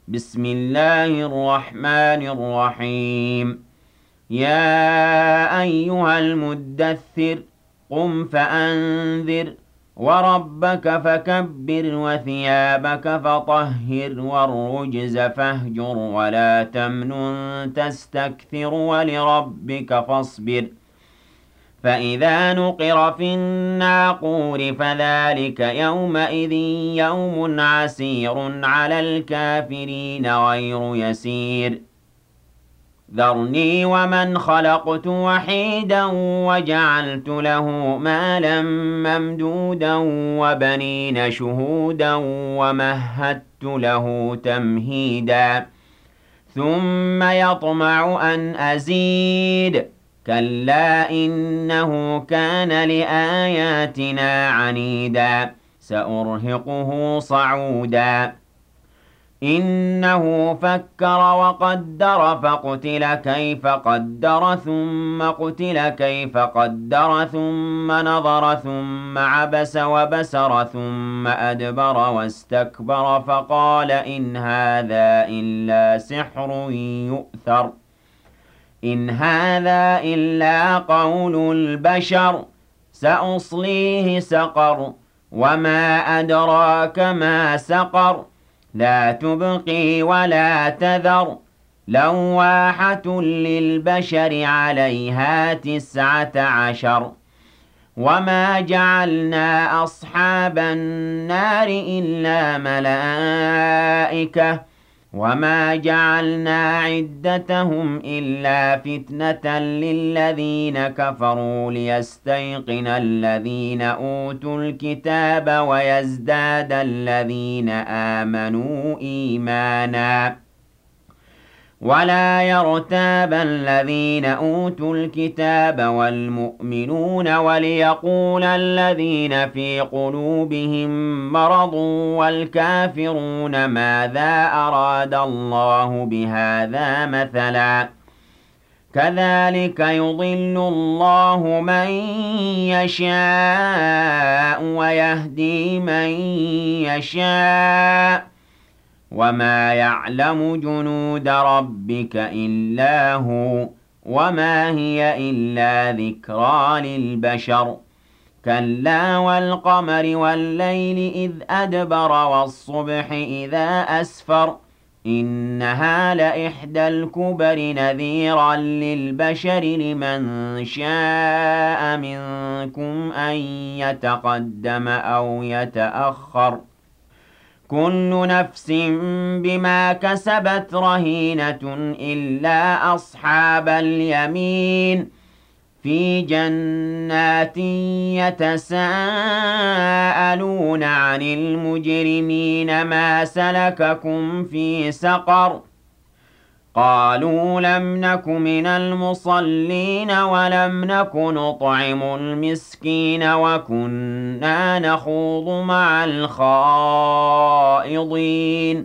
بسم الله الرحمن الرحيم. يا أيها المدثر قم فأنذر وربك فكبر وثيابك فطهر والرجز فاهجر ولا تمنن تستكثر ولربك فاصبر فإذا نقر في الناقور فذلك يومئذ يوم عسير على الكافرين غير يسير. ذرني ومن خلقت وحيدا وجعلت له مالا ممدودا وبنين شهودا ومهدت له تمهيدا ثم يطمع أن أزيد كلا إنه كان لآياتنا عنيدا سأرهقه صعودا إنه فكر وقدر فقتل كيف قدر ثم قتل كيف قدر ثم نظر ثم عبس وبسر ثم أدبر واستكبر فقال إن هذا إلا سحر يؤثر إن هذا إلا قول البشر سأصليه سقر وما أدراك ما سقر لا تبقي ولا تذر لواحة للبشر عليها 19 وما جعلنا أصحاب النار إلا ملائكة وما جعلنا عدتهم إلا فتنة للذين كفروا ليستيقن الذين أوتوا الكتاب ويزداد الذين آمنوا إيمانا ولا يرتاب الذين أوتوا الكتاب والمؤمنون وليقول الذين في قلوبهم مرض والكافرون ماذا أراد الله بهذا مثلا كذلك يضل الله من يشاء ويهدي من يشاء وما يعلم جنود ربك إلا هو وما هي إلا ذكرى للبشر كلا والقمر والليل إذ أدبر والصبح إذا أسفر إنها لإحدى الكبر نذيرا للبشر لمن شاء منكم أن يتقدم أو يتأخر كل نفس بما كسبت رهينة إلا أصحاب اليمين في جنات يتساءلون عن المجرمين ما سلككم في سقر قالوا لم نك من المصلين ولم نك نطعم المسكين وكنا نخوض مع الخائضين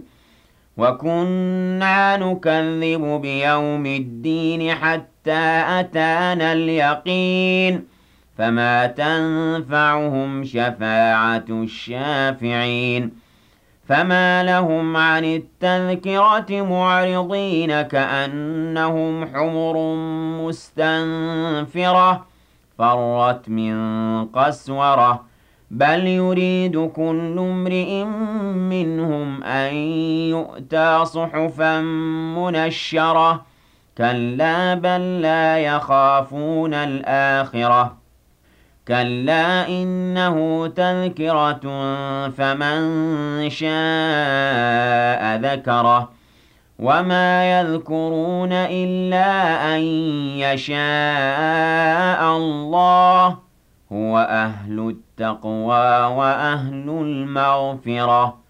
وكنا نكذب بيوم الدين حتى أتانا اليقين فما تنفعهم شفاعة الشافعين فما لهم عن التذكرة معرضين كأنهم حمر مستنفرة فرت من قسورة بل يريد كل امرئ منهم أن يؤتى صحفا منشرة كلا بل لا يخافون الآخرة كلا إنه تذكرة فمن شاء ذكره وما يذكرون إلا أن يشاء الله هو أهل التقوى وأهل المغفرة